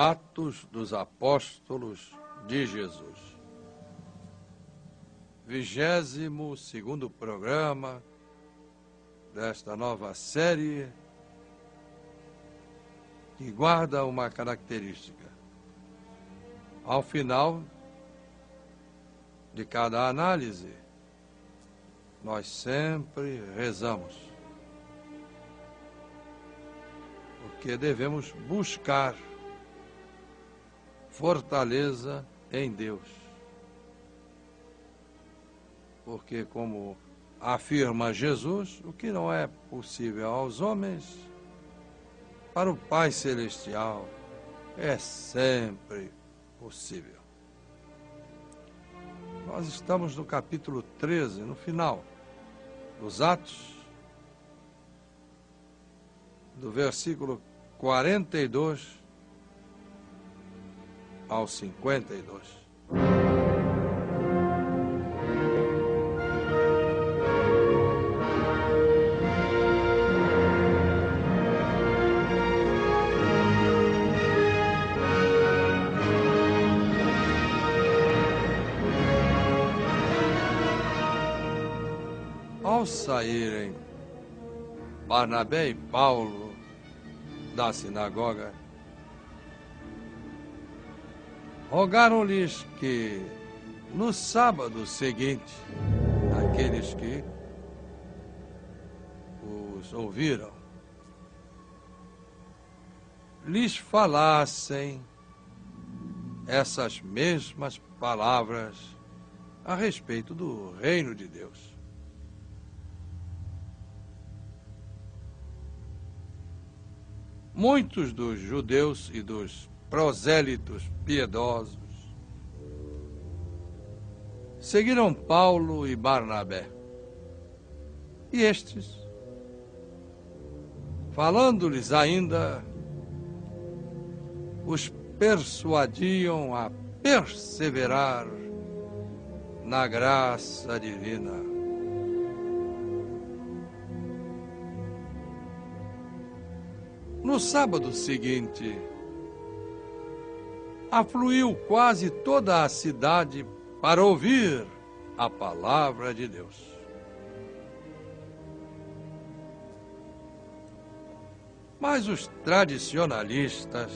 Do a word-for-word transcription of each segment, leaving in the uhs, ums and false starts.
Atos dos Apóstolos de Jesus. Vigésimo segundo programa desta nova série que guarda uma característica. Ao final de cada análise, nós sempre rezamos, porque devemos buscar fortaleza em Deus. Porque, como afirma Jesus, o que não é possível aos homens, para o Pai Celestial é sempre possível. Nós estamos no capítulo treze, no final dos Atos, do versículo quarenta e dois ao cinquenta e dois. Ao saírem Barnabé e Paulo da sinagoga, rogaram-lhes que, no sábado seguinte, aqueles que os ouviram, lhes falassem essas mesmas palavras a respeito do reino de Deus. Muitos dos judeus e dos prosélitos piedosos seguiram Paulo e Barnabé. E estes, falando-lhes ainda, os persuadiam a perseverar na graça divina. No sábado seguinte, afluiu quase toda a cidade para ouvir a palavra de Deus. Mas os tradicionalistas,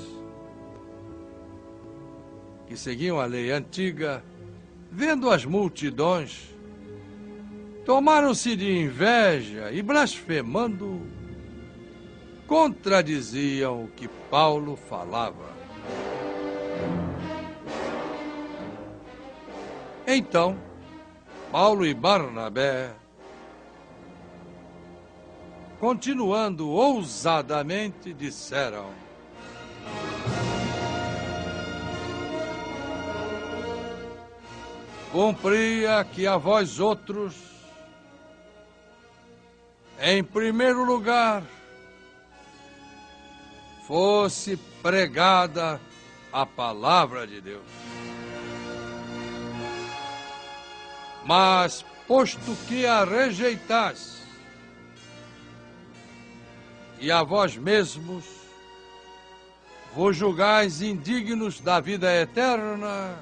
que seguiam a lei antiga, vendo as multidões, tomaram-se de inveja e, blasfemando, contradiziam o que Paulo falava. Então, Paulo e Barnabé, continuando ousadamente, disseram: cumpria que a vós outros, em primeiro lugar, fosse pregada a palavra de Deus. Mas, posto que a rejeitais, e a vós mesmos vos julgais indignos da vida eterna,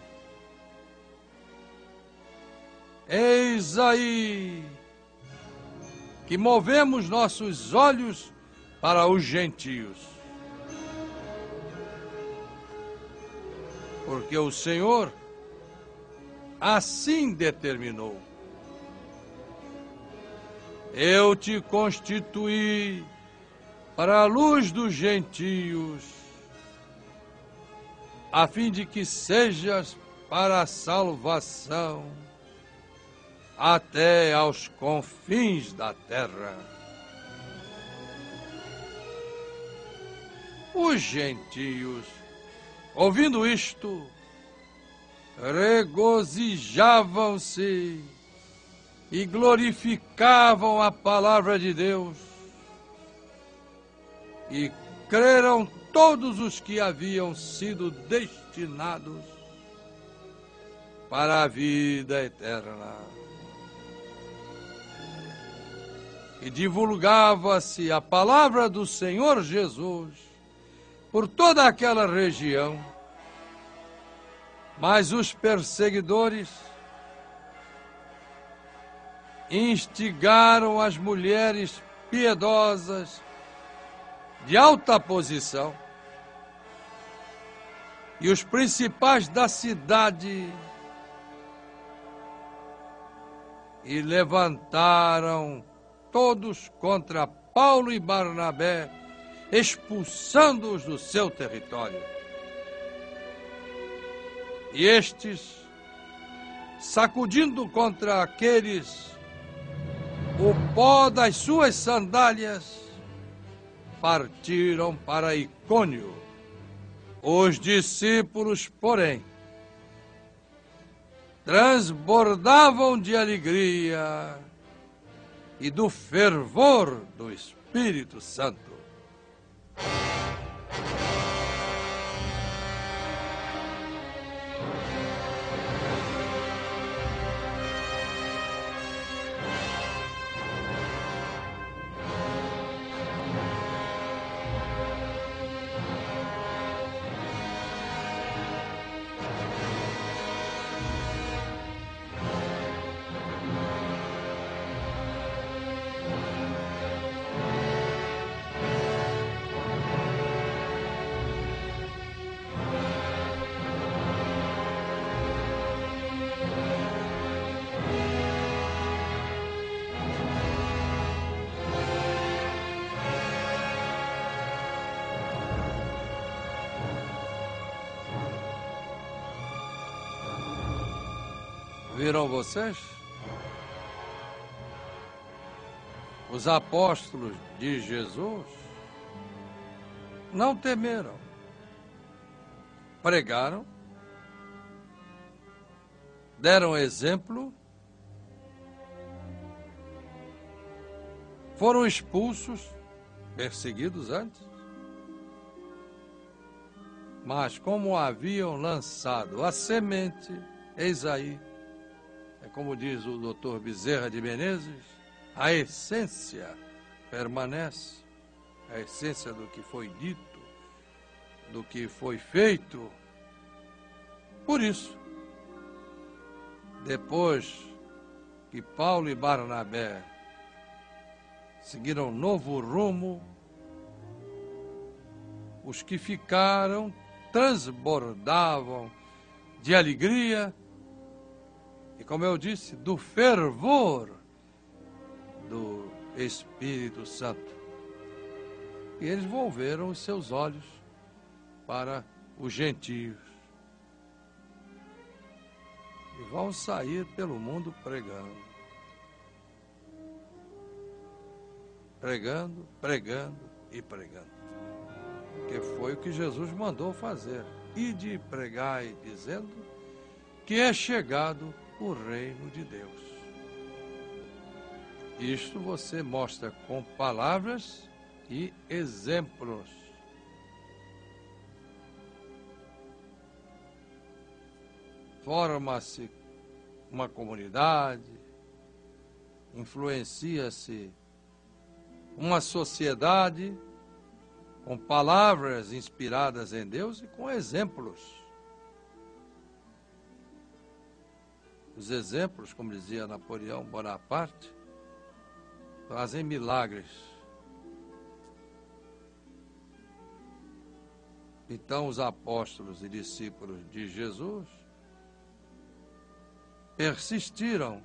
eis aí que movemos nossos olhos para os gentios. Porque o Senhor assim determinou. Eu te constituí para a luz dos gentios, a fim de que sejas para a salvação até aos confins da terra. Os gentios, ouvindo isto, regozijavam-se e glorificavam a palavra de Deus, e creram todos os que haviam sido destinados para a vida eterna. E divulgava-se a palavra do Senhor Jesus por toda aquela região, mas os perseguidores instigaram as mulheres piedosas de alta posição e os principais da cidade e levantaram todos contra Paulo e Barnabé, expulsando-os do seu território. E estes, sacudindo contra aqueles o pó das suas sandálias, partiram para Icônio. Os discípulos, porém, transbordavam de alegria e do fervor do Espírito Santo. Viram vocês? Os apóstolos de Jesus não temeram. Pregaram, deram exemplo, foram expulsos, perseguidos antes, mas como haviam lançado a semente, eis aí, é como diz o doutor Bezerra de Menezes, a essência permanece, a essência do que foi dito, do que foi feito. Por isso, depois que Paulo e Barnabé seguiram um novo rumo, os que ficaram transbordavam de alegria e, como eu disse, do fervor do Espírito Santo. E eles volveram os seus olhos para os gentios e vão sair pelo mundo pregando. Pregando, pregando e pregando. Que foi o que Jesus mandou fazer. Ide e pregai, dizendo que é chegado o reino de Deus. Isto você mostra com palavras e exemplos. Forma-se uma comunidade, influencia-se uma sociedade com palavras inspiradas em Deus e com exemplos. Os exemplos, como dizia Napoleão Bonaparte, fazem milagres. Então os apóstolos e discípulos de Jesus persistiram.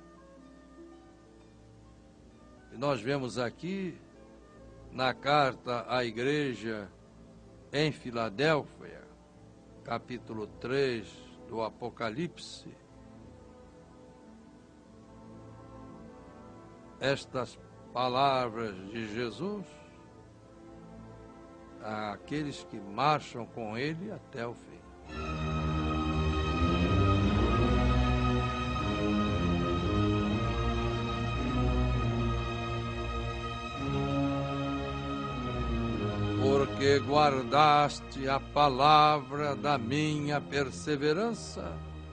E nós vemos aqui na carta à igreja em Filadélfia, capítulo três do Apocalipse, estas palavras de Jesus àqueles que marcham com ele até o fim. Porque guardaste a palavra da minha perseverança,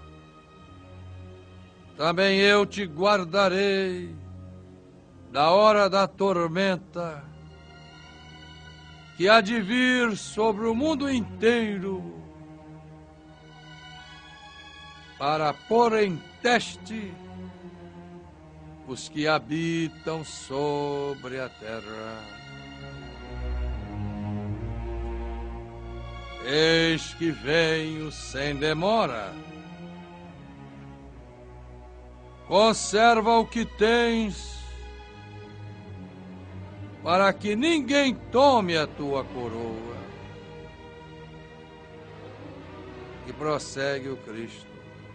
também eu te guardarei da hora da tormenta que há de vir sobre o mundo inteiro para pôr em teste os que habitam sobre a terra. Eis que venho sem demora. Conserva o que tens, para que ninguém tome a tua coroa. E prossegue o Cristo.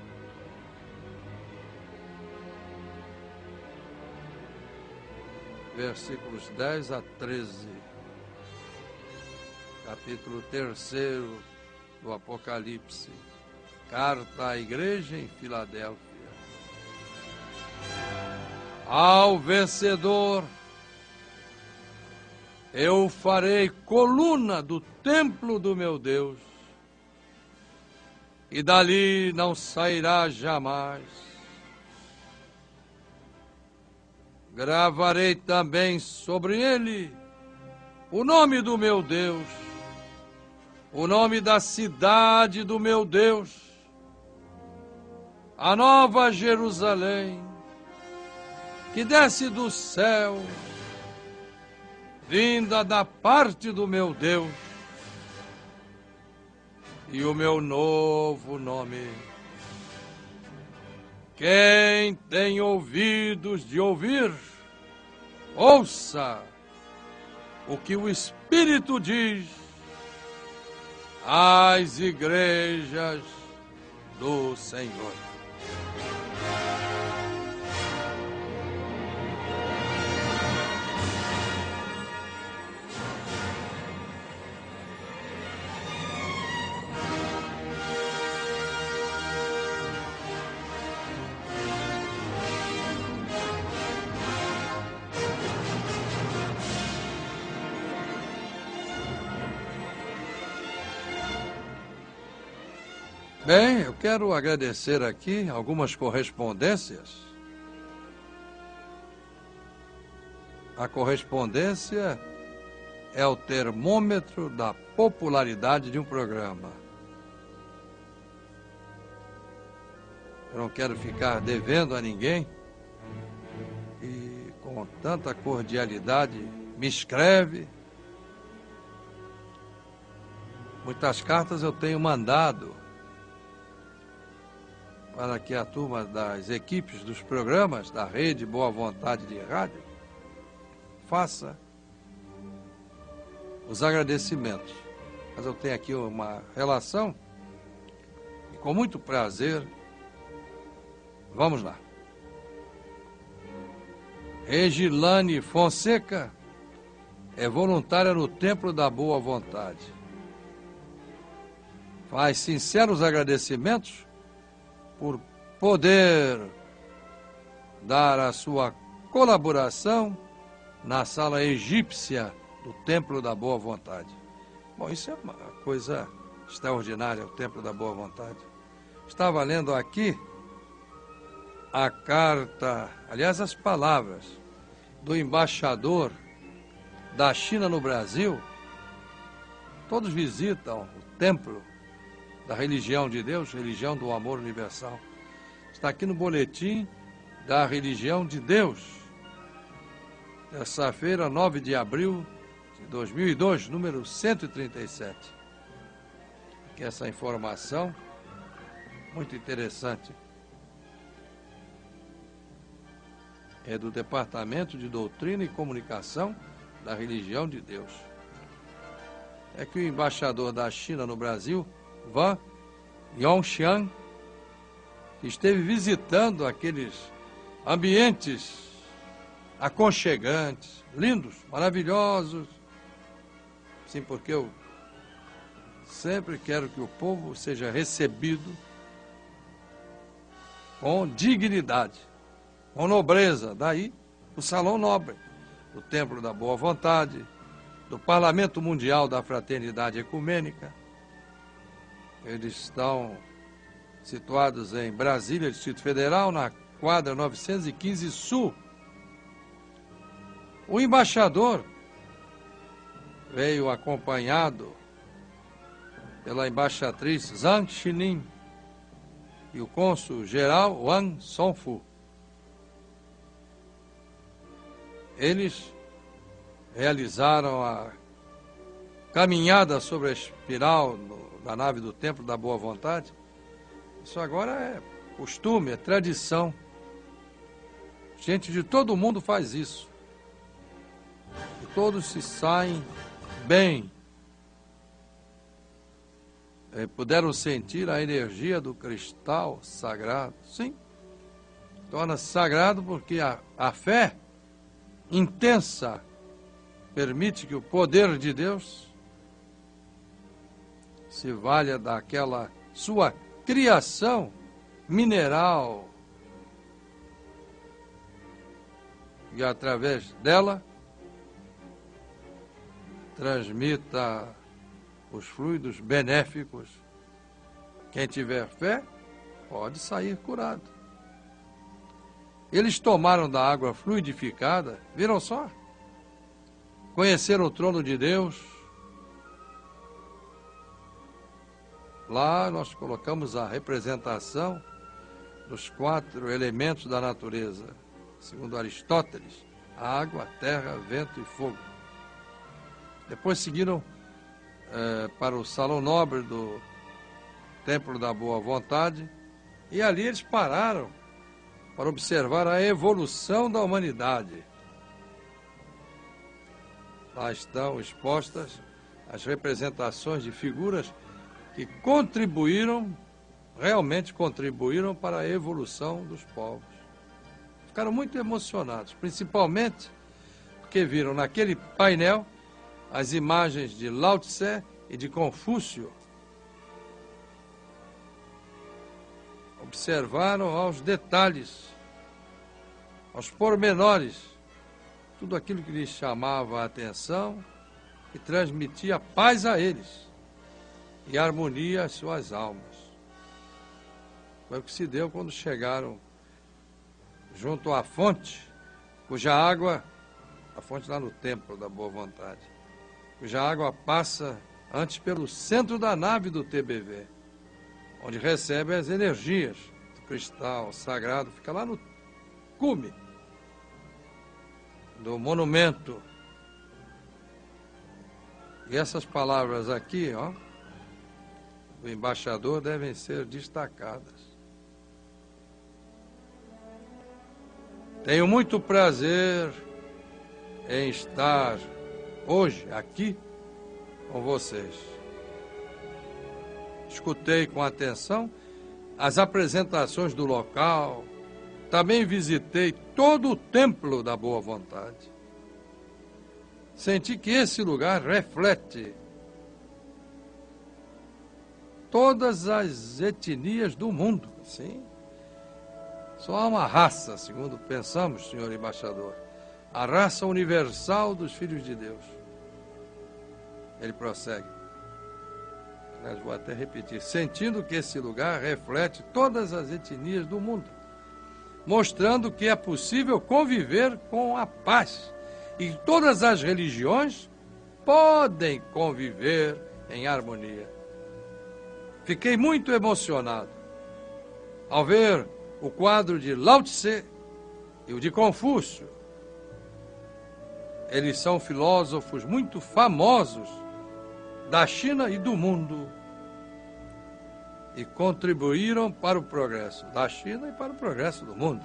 Versículos dez a treze, capítulo terceiro do Apocalipse, carta à igreja em Filadélfia. Ao vencedor, eu farei coluna do templo do meu Deus, e dali não sairá jamais. Gravarei também sobre ele o nome do meu Deus, o nome da cidade do meu Deus, a nova Jerusalém, que desce do céu, vinda da parte do meu Deus, e o meu novo nome. Quem tem ouvidos de ouvir, ouça o que o Espírito diz às igrejas do Senhor. Bem, eu quero agradecer aqui algumas correspondências. A correspondência é o termômetro da popularidade de um programa. Eu não quero ficar devendo a ninguém e com tanta cordialidade me escreve. Muitas cartas eu tenho mandado para que a turma das equipes dos programas da Rede Boa Vontade de Rádio faça os agradecimentos. Mas eu tenho aqui uma relação e com muito prazer, vamos lá. Regilane Fonseca é voluntária no Templo da Boa Vontade. Faz sinceros agradecimentos por poder dar a sua colaboração na sala egípcia do Templo da Boa Vontade. Bom, isso é uma coisa extraordinária, o Templo da Boa Vontade. Estava lendo aqui a carta, aliás, as palavras do embaixador da China no Brasil. Todos visitam o templo da religião de Deus, religião do amor universal. Está aqui no boletim da religião de Deus, terça-feira, nove de abril de dois mil e dois, número cento e trinta e sete. Que essa informação muito interessante é do Departamento de Doutrina e Comunicação da Religião de Deus. É que o embaixador da China no Brasil, Wang Yongxiang, esteve visitando aqueles ambientes aconchegantes, lindos, maravilhosos. Sim, porque eu sempre quero que o povo seja recebido com dignidade, com nobreza. Daí o Salão Nobre, do Templo da Boa Vontade, do Parlamento Mundial da Fraternidade Ecumênica. Eles estão situados em Brasília, Distrito Federal, na quadra novecentos e quinze Sul. O embaixador veio acompanhado pela embaixatriz Zhang Xining e o cônsul-geral Wang Songfu. Eles realizaram a caminhada sobre a espiral no, da nave do Templo da Boa Vontade. Isso agora é costume, é tradição. Gente de todo mundo faz isso. E todos se saem bem. E puderam sentir a energia do cristal sagrado. Sim, torna-se sagrado porque a, a fé intensa permite que o poder de Deus se valha daquela sua criação mineral e através dela transmita os fluidos benéficos. Quem tiver fé pode sair curado. Eles tomaram da água fluidificada, viram só? Conheceram o trono de Deus. Lá nós colocamos a representação dos quatro elementos da natureza, segundo Aristóteles: água, terra, vento e fogo. Depois seguiram eh, para o Salão Nobre do Templo da Boa Vontade, e ali eles pararam para observar a evolução da humanidade. Lá estão expostas as representações de figuras que contribuíram, realmente contribuíram para a evolução dos povos. Ficaram muito emocionados, principalmente porque viram naquele painel as imagens de Lao Tse e de Confúcio. Observaram aos detalhes, aos pormenores, tudo aquilo que lhes chamava a atenção e transmitia paz a eles e harmonia às suas almas. Foi o que se deu quando chegaram junto à fonte, cuja água, a fonte lá no Templo da Boa Vontade, cuja água passa antes pelo centro da nave do T B V, onde recebe as energias do cristal sagrado, fica lá no cume do monumento. E essas palavras aqui, ó, do embaixador, devem ser destacadas. Tenho muito prazer em estar hoje aqui com vocês. Escutei com atenção as apresentações do local, também visitei todo o Templo da Boa Vontade. Senti que esse lugar reflete todas as etnias do mundo. Sim. Só há uma raça, segundo pensamos, senhor embaixador, a raça universal dos filhos de Deus. Ele prossegue. Aliás, vou até repetir. Sentindo que esse lugar reflete todas as etnias do mundo, mostrando que é possível conviver com a paz. E todas as religiões podem conviver em harmonia. Fiquei muito emocionado ao ver o quadro de Lao Tse e o de Confúcio. Eles são filósofos muito famosos da China e do mundo e contribuíram para o progresso da China e para o progresso do mundo.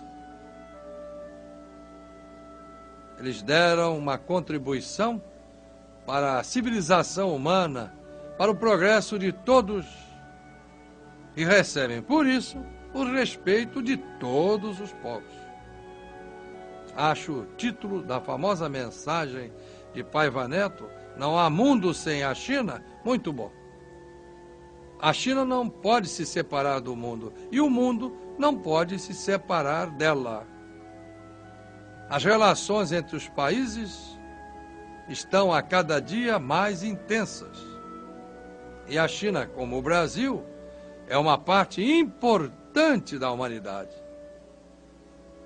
Eles deram uma contribuição para a civilização humana, para o progresso de todos, e recebem, por isso, o respeito de todos os povos. Acho o título da famosa mensagem de Paiva Neto, Não há mundo sem a China, muito bom. A China não pode se separar do mundo, e o mundo não pode se separar dela. As relações entre os países estão a cada dia mais intensas. E a China, como o Brasil, é uma parte importante da humanidade.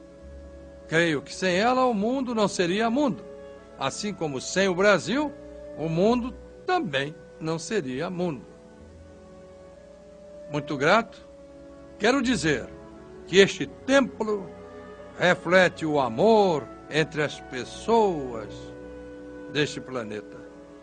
Creio que sem ela o mundo não seria mundo. Assim como sem o Brasil, o mundo também não seria mundo. Muito grato, quero dizer que este templo reflete o amor entre as pessoas deste planeta.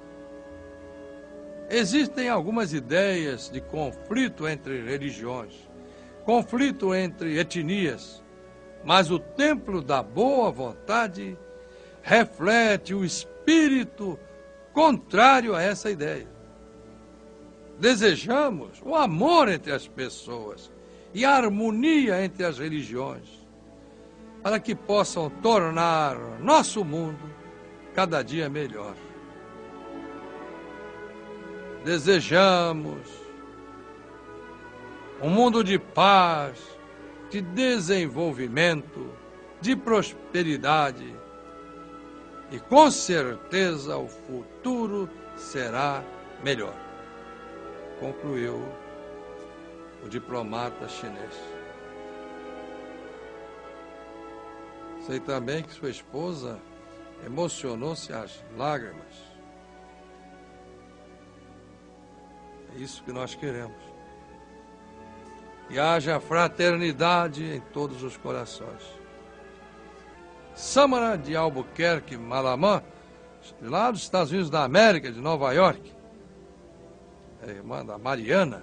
Existem algumas ideias de conflito entre religiões, conflito entre etnias, mas o templo da boa vontade reflete o espírito contrário a essa ideia. Desejamos o amor entre as pessoas e a harmonia entre as religiões, para que possam tornar nosso mundo cada dia melhor. Desejamos um mundo de paz, de desenvolvimento, de prosperidade, e com certeza o futuro será melhor, concluiu o diplomata chinês. Sei também que sua esposa emocionou-se às lágrimas. É isso que nós queremos. Que haja fraternidade em todos os corações. Samara de Albuquerque, Malamã, lá dos Estados Unidos da América, de Nova York, é irmã da Mariana,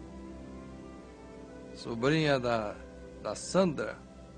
sobrinha da, da Sandra,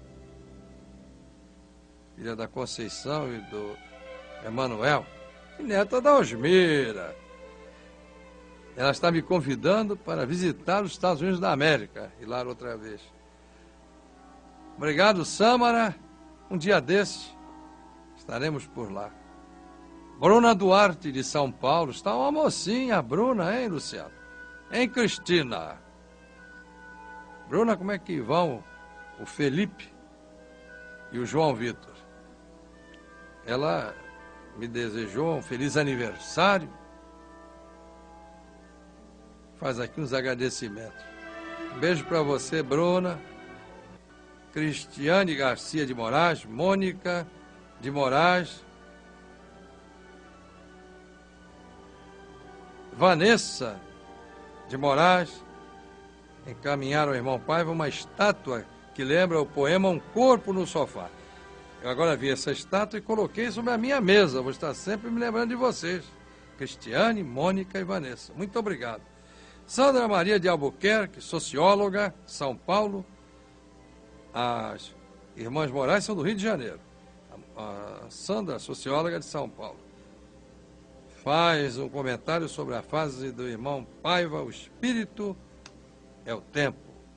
filha da Conceição e do Emanuel, e neta da Osmira. Ela está me convidando para visitar os Estados Unidos da América, e lá outra vez. Obrigado, Samara. Um dia desse, estaremos por lá. Bruna Duarte, de São Paulo. Está uma mocinha, a Bruna, hein, Luciano? Hein, Cristina? Bruna, como é que vão o Felipe e o João Vitor? Ela me desejou um feliz aniversário. Faz aqui uns agradecimentos. Um beijo para você, Bruna. Cristiane Garcia de Moraes, Mônica de Moraes, Vanessa de Moraes, encaminharam ao irmão Paiva uma estátua que lembra o poema Um Corpo no Sofá. Eu agora vi essa estátua e coloquei sobre a minha mesa. Vou estar sempre me lembrando de vocês. Cristiane, Mônica e Vanessa. Muito obrigado. Sandra Maria de Albuquerque, socióloga, São Paulo. As irmãs Moraes são do Rio de Janeiro. A Sandra, socióloga de São Paulo, faz um comentário sobre a fase do irmão Paiva, o espírito é o tempo.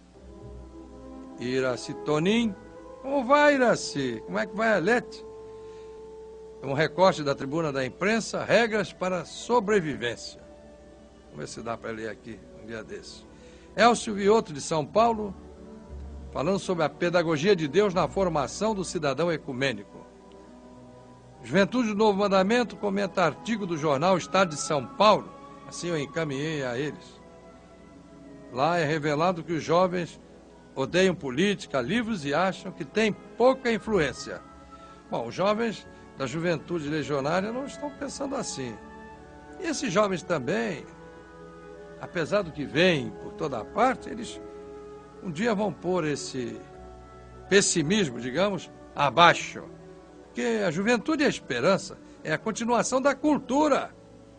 Iraci Tonim, como vai, Iraci? Como é que vai a Lete? Um recorte da tribuna da imprensa, regras para a sobrevivência. Vamos ver se dá para ler aqui um dia desse. Elcio Vioto, de São Paulo, falando sobre a pedagogia de Deus na formação do cidadão ecumênico. Juventude do Novo Mandamento comenta artigo do jornal Estado de São Paulo, assim eu encaminhei a eles. Lá é revelado que os jovens odeiam política, livros e acham que tem pouca influência. Bom, os jovens da juventude legionária não estão pensando assim. E esses jovens também, apesar do que vem por toda parte, eles um dia vão pôr esse pessimismo, digamos, abaixo. Porque a juventude é a esperança, é a continuação da cultura,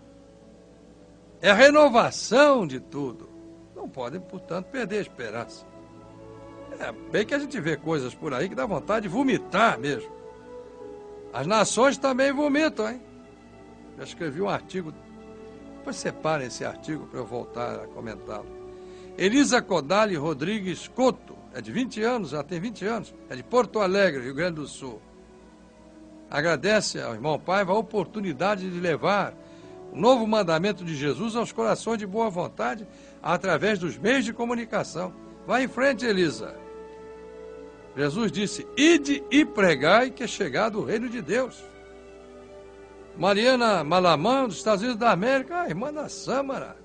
é a renovação de tudo. Não podem, portanto, perder a esperança. É bem que a gente vê coisas por aí que dá vontade de vomitar mesmo. As nações também vomitam, hein? Já escrevi um artigo, depois separem esse artigo para eu voltar a comentá-lo. Elisa Codali Rodrigues Couto, é de vinte anos, já tem vinte anos, é de Porto Alegre, Rio Grande do Sul. Agradece ao irmão Paiva a oportunidade de levar o novo mandamento de Jesus aos corações de boa vontade através dos meios de comunicação. Vai em frente, Elisa. Jesus disse, ide e pregai que é chegado o reino de Deus. Mariana Malamã, dos Estados Unidos da América, a irmã da Samara.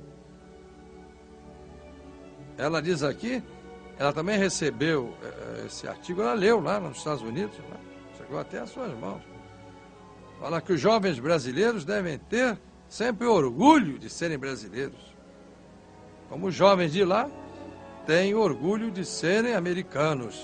Ela diz aqui, ela também recebeu eh, esse artigo, ela leu lá nos Estados Unidos, né? Chegou até às suas mãos. Fala que os jovens brasileiros devem ter sempre orgulho de serem brasileiros. Como os jovens de lá têm orgulho de serem americanos.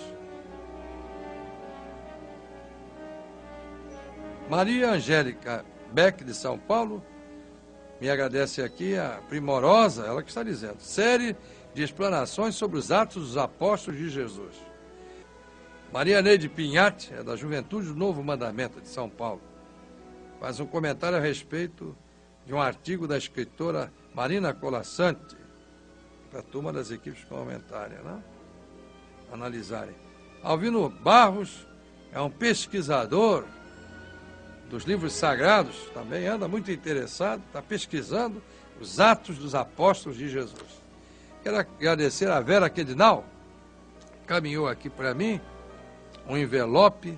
Maria Angélica Beck, de São Paulo, me agradece aqui a primorosa, ela que está dizendo, série de explanações sobre os Atos dos Apóstolos de Jesus. Maria Neide Pinhatti, é da Juventude do Novo Mandamento, de São Paulo, faz um comentário a respeito de um artigo da escritora Marina Colasanti, para a turma das equipes comentarem, né? Analisarem. Alvino Barros é um pesquisador dos livros sagrados, também anda muito interessado, está pesquisando os Atos dos Apóstolos de Jesus. Quero agradecer a Vera Quedinal, caminhou aqui para mim um envelope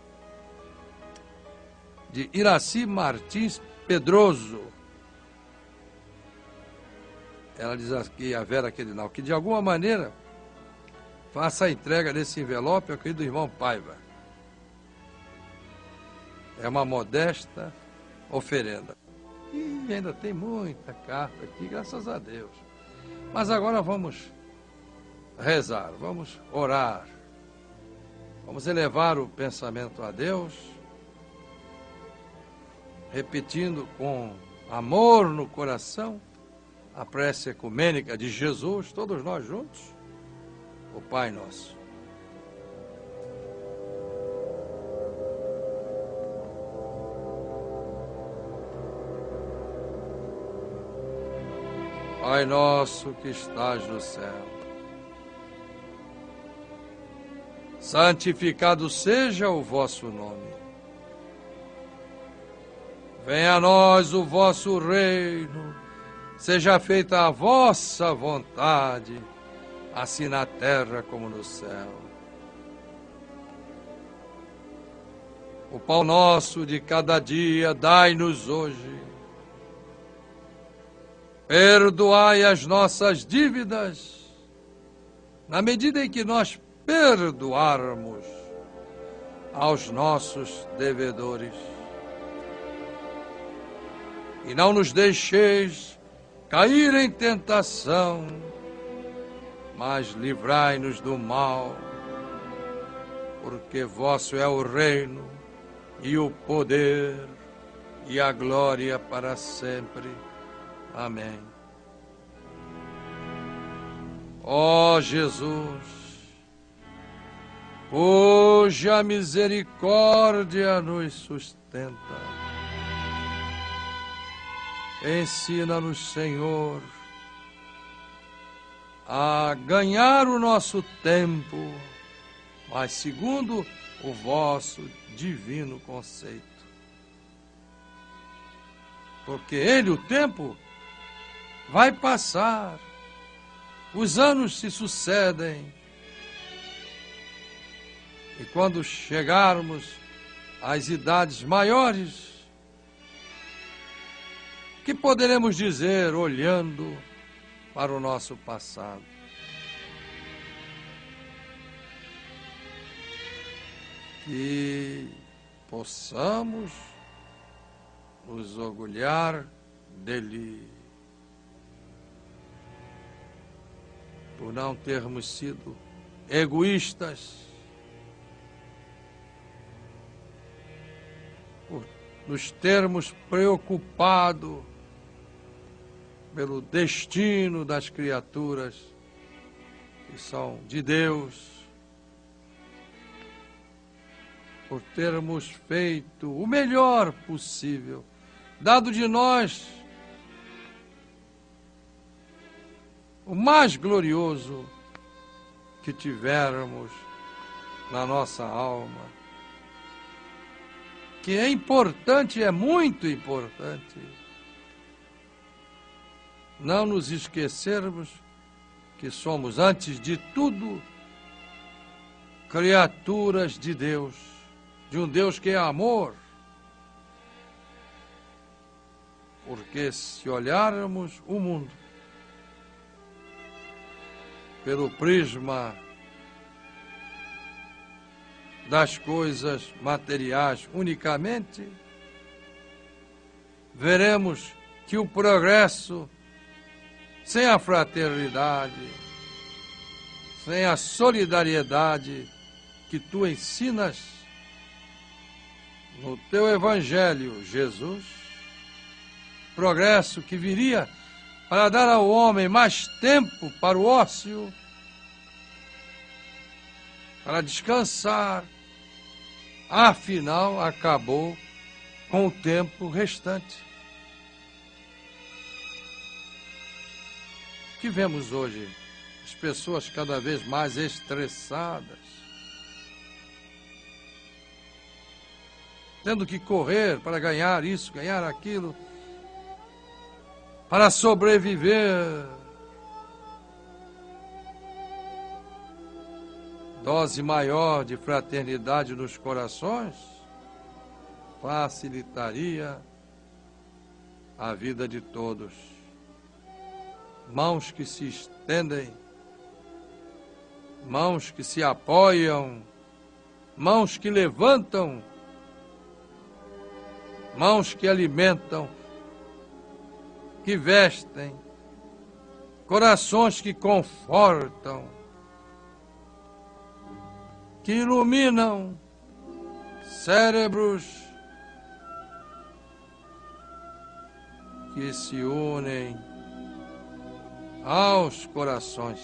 de Iraci Martins Pedroso. Ela diz aqui, a Vera Quedinal, que de alguma maneira faça a entrega desse envelope ao querido irmão Paiva. É uma modesta oferenda. E ainda tem muita carta aqui, graças a Deus. Mas agora vamos rezar, vamos orar. Vamos elevar o pensamento a Deus, repetindo com amor no coração a prece ecumênica de Jesus, todos nós juntos, o Pai Nosso. Pai nosso que estás no céu, santificado seja o vosso nome. Venha a nós o vosso reino, seja feita a vossa vontade, assim na terra como no céu. O pão nosso de cada dia dai-nos hoje. Perdoai as nossas dívidas, na medida em que nós perdoarmos aos nossos devedores. E não nos deixeis cair em tentação, mas livrai-nos do mal, porque vosso é o reino, e o poder, e a glória para sempre. Amém. Ó Jesus, cuja misericórdia nos sustenta, ensina-nos, Senhor, a ganhar o nosso tempo, mas segundo o vosso divino conceito. Porque ele, o tempo, vai passar, os anos se sucedem, e quando chegarmos às idades maiores, que poderemos dizer olhando para o nosso passado? Que possamos nos orgulhar dele, por não termos sido egoístas, por nos termos preocupado pelo destino das criaturas que são de Deus, por termos feito o melhor possível, dado de nós o mais glorioso que tivermos na nossa alma, que é importante, é muito importante, não nos esquecermos que somos, antes de tudo, criaturas de Deus, de um Deus que é amor. Porque se olharmos o mundo pelo prisma das coisas materiais unicamente, veremos que o progresso, sem a fraternidade, sem a solidariedade que tu ensinas no teu Evangelho, Jesus, progresso que viria para dar ao homem mais tempo para o ócio, para descansar, afinal acabou com o tempo restante. O que vemos hoje? As pessoas cada vez mais estressadas, tendo que correr para ganhar isso, ganhar aquilo, para sobreviver. Dose maior de fraternidade nos corações facilitaria a vida de todos. Mãos que se estendem, mãos que se apoiam, mãos que levantam, mãos que alimentam, que vestem, corações que confortam, que iluminam, cérebros que se unem aos corações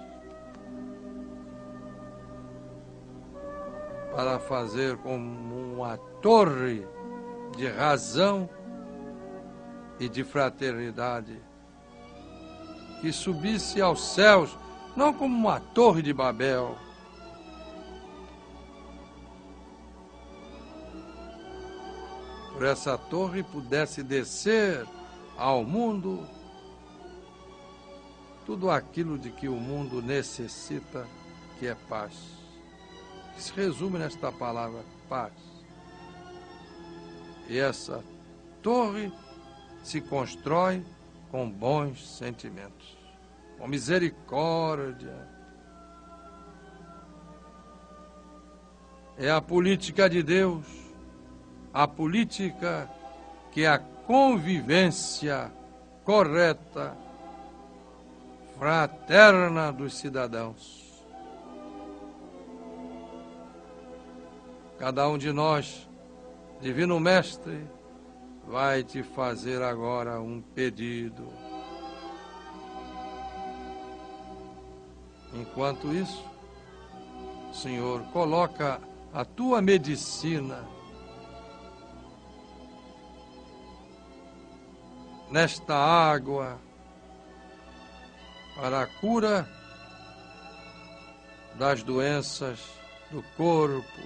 para fazer como uma torre de razão e de fraternidade que subisse aos céus, não como uma torre de Babel, por essa torre pudesse descer ao mundo tudo aquilo de que o mundo necessita, que é paz. Que se resume nesta palavra, paz. E essa torre se constrói com bons sentimentos, com misericórdia. É a política de Deus, a política que é a convivência correta, fraterna dos cidadãos. Cada um de nós, Divino Mestre, vai te fazer agora um pedido. Enquanto isso, Senhor, coloca a tua medicina nesta água para a cura das doenças do corpo,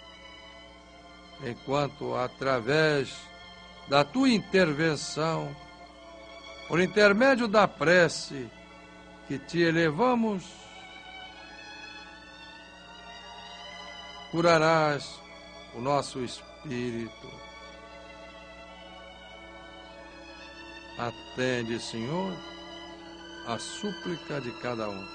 enquanto através da tua intervenção, por intermédio da prece que te elevamos, curarás o nosso espírito. Atende, Senhor, a súplica de cada um.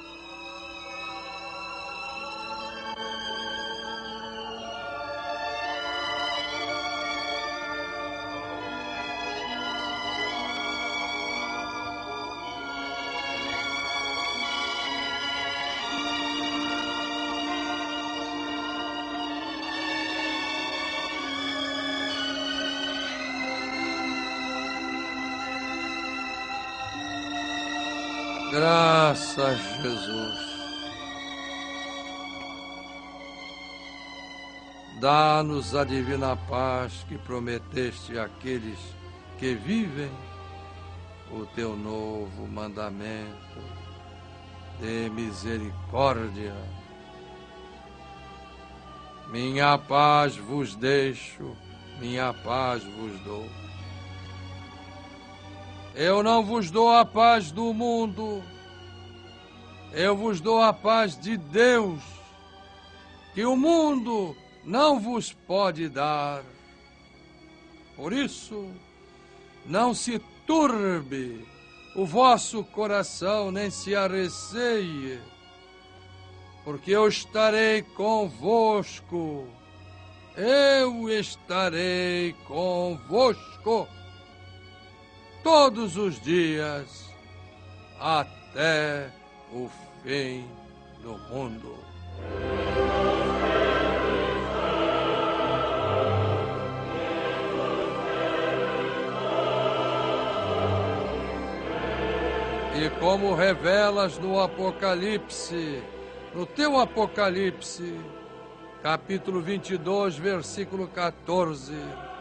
Graças, Jesus. Dá-nos a divina paz que prometeste àqueles que vivem o teu novo mandamento de misericórdia. Minha paz vos deixo, minha paz vos dou. Eu não vos dou a paz do mundo, eu vos dou a paz de Deus, que o mundo não vos pode dar. Por isso, não se turbe o vosso coração, nem se arreceie, porque eu estarei convosco, eu estarei convosco. todos os dias, até o fim do mundo. E como revelas no Apocalipse, no teu Apocalipse, capítulo vinte e dois, versículo quatorze,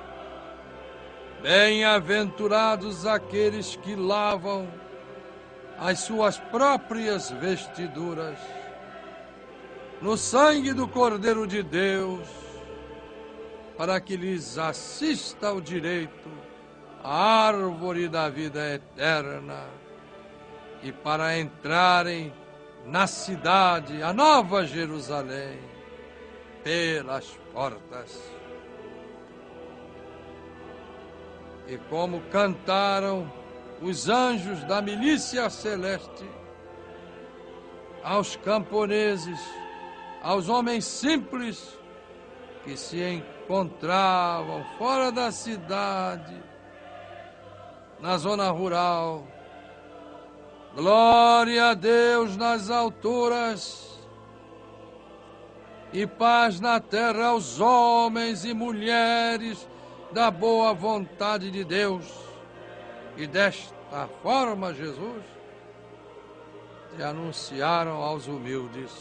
bem-aventurados aqueles que lavam as suas próprias vestiduras no sangue do Cordeiro de Deus, para que lhes assista o direito à árvore da vida eterna e para entrarem na cidade, a Nova Jerusalém, pelas portas. E como cantaram os anjos da milícia celeste aos camponeses, aos homens simples que se encontravam fora da cidade, na zona rural, glória a Deus nas alturas e paz na terra aos homens e mulheres da boa vontade de Deus. E desta forma, Jesus, te anunciaram aos humildes.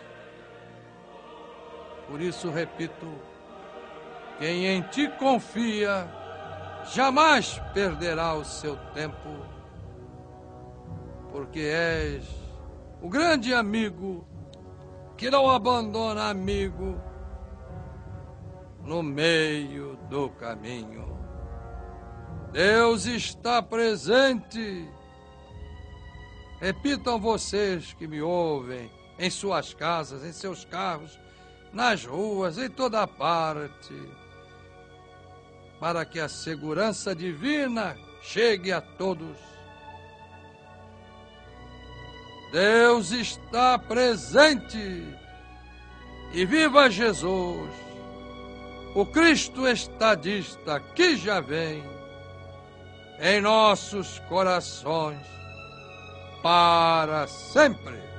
Por isso, repito, quem em ti confia jamais perderá o seu tempo, porque és o grande amigo que não abandona amigo no meio do caminho. Deus está presente. Repitam vocês que me ouvem em suas casas, em seus carros, nas ruas, em toda parte, para que a segurança divina chegue a todos. Deus está presente e viva Jesus, o Cristo estadista que já vem em nossos corações para sempre.